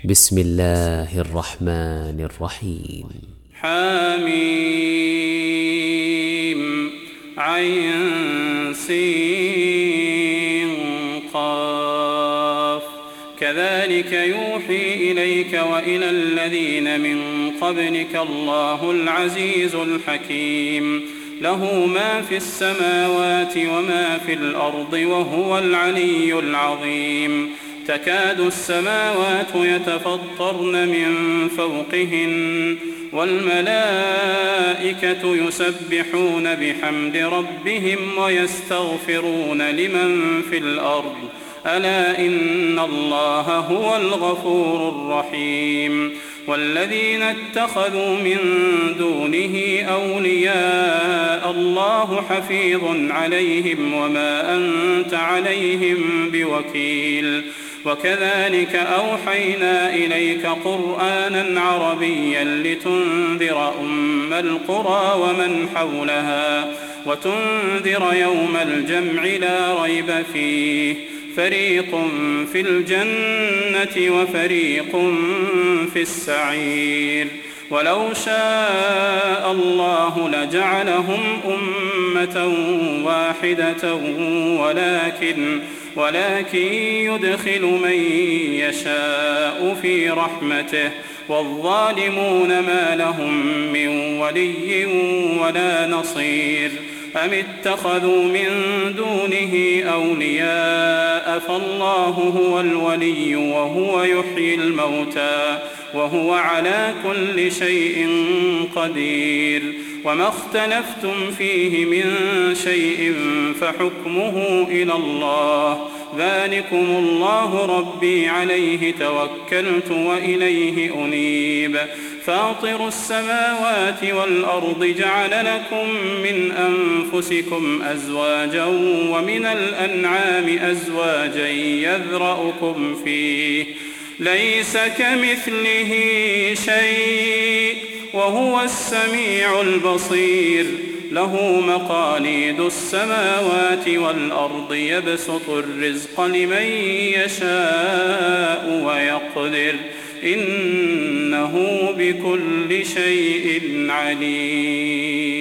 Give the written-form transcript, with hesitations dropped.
بسم الله الرحمن الرحيم. حميم عين سين قاف كذلك يوحي إليك وإلى الذين من قبلك الله العزيز الحكيم له ما في السماوات وما في الأرض وهو العلي العظيم تكاد السماوات يتفطرن من فوقهن والملائكة يسبحون بحمد ربهم ويستغفرون لمن في الأرض ألا إن الله هو الغفور الرحيم والذين اتخذوا من دونه أولياء الله حفيظ عليهم وما أنت عليهم بوكيل وكذلك أوحينا إليك قرآنا عربيا لتنذر أم القرى ومن حولها وتنذر يوم الجمع لا ريب فيه فريق في الجنة وفريق في السعير ولو شاء الله لجعلهم أمة واحدة ولكن يدخل من يشاء في رحمته والظالمون ما لهم من ولي ولا نصير أم اتخذوا من دونه أولياء فالله هو الولي وهو يحيي الموتى وهو على كل شيء قدير وما اختلفتم فيه من شيء فحكمه إلى الله ذلكم الله ربي عليه توكلت وإليه أنيب فاطر السماوات والأرض جعل لكم من أنفسكم أزواجا ومن الأنعام أزواجا يذرأكم فيه ليس كمثله شيء وهو السميع البصير له مقاليد السماوات والأرض يبسط الرزق لمن يشاء ويقدر إنه بكل شيء عليم.